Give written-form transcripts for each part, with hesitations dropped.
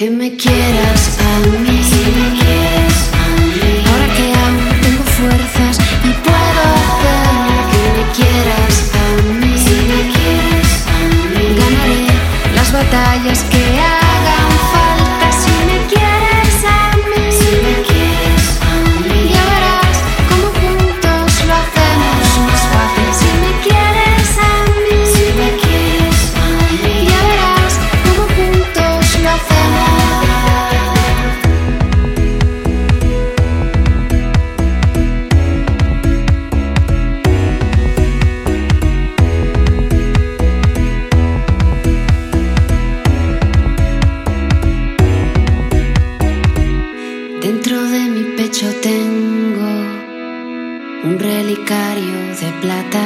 Que me quieras a mí, ahora que aún tengo fuerzas y puedo hacer que me quieras a mí, ganaré las batallas que hagan falta si me quieres a mí, ya verás cómo juntos lo hacemos más fácil si me quieres a mí, ya verás cómo juntos lo hacemos. Dentro de mi pecho tengo un relicario de plata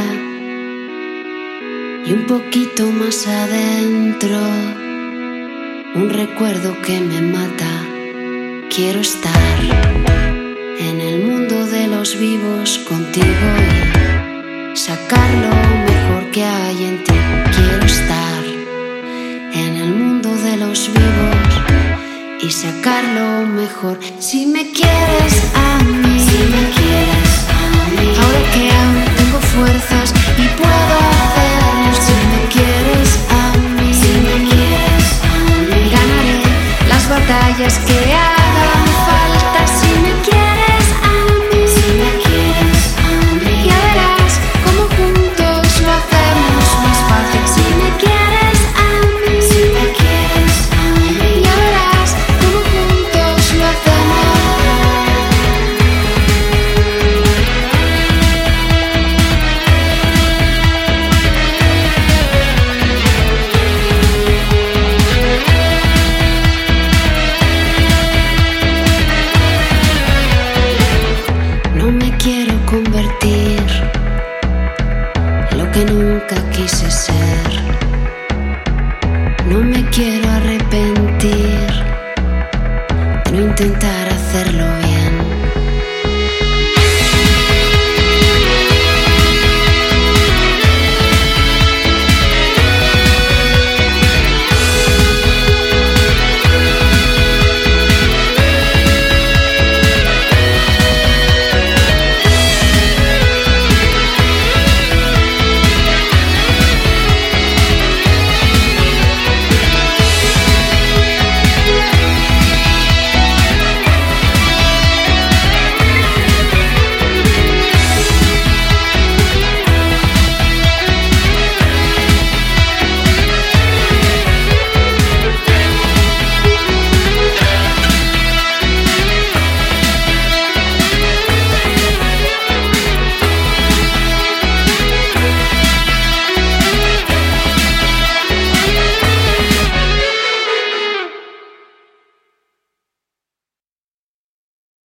y un poquito más adentro un recuerdo que me mata. Quiero estar en el mundo de los vivos contigo y sacar lo mejor que hay en ti. Quiero estar en el mundo de los vivos y sacar lo mejor. Si me quieres a mí, ahora que aún tengo fuerzas y puedo hacerlo. Si me quieres a mí, ganaré las batallas que hagan falta. Si me quieres a mí, ya verás cómo juntos lo hacemos más fácil. Si me quieres a mí, ya verás cómo juntos lo hacemos. No me quiero convertir en lo que nunca quise ser. No me quiero arrepentir de no intentar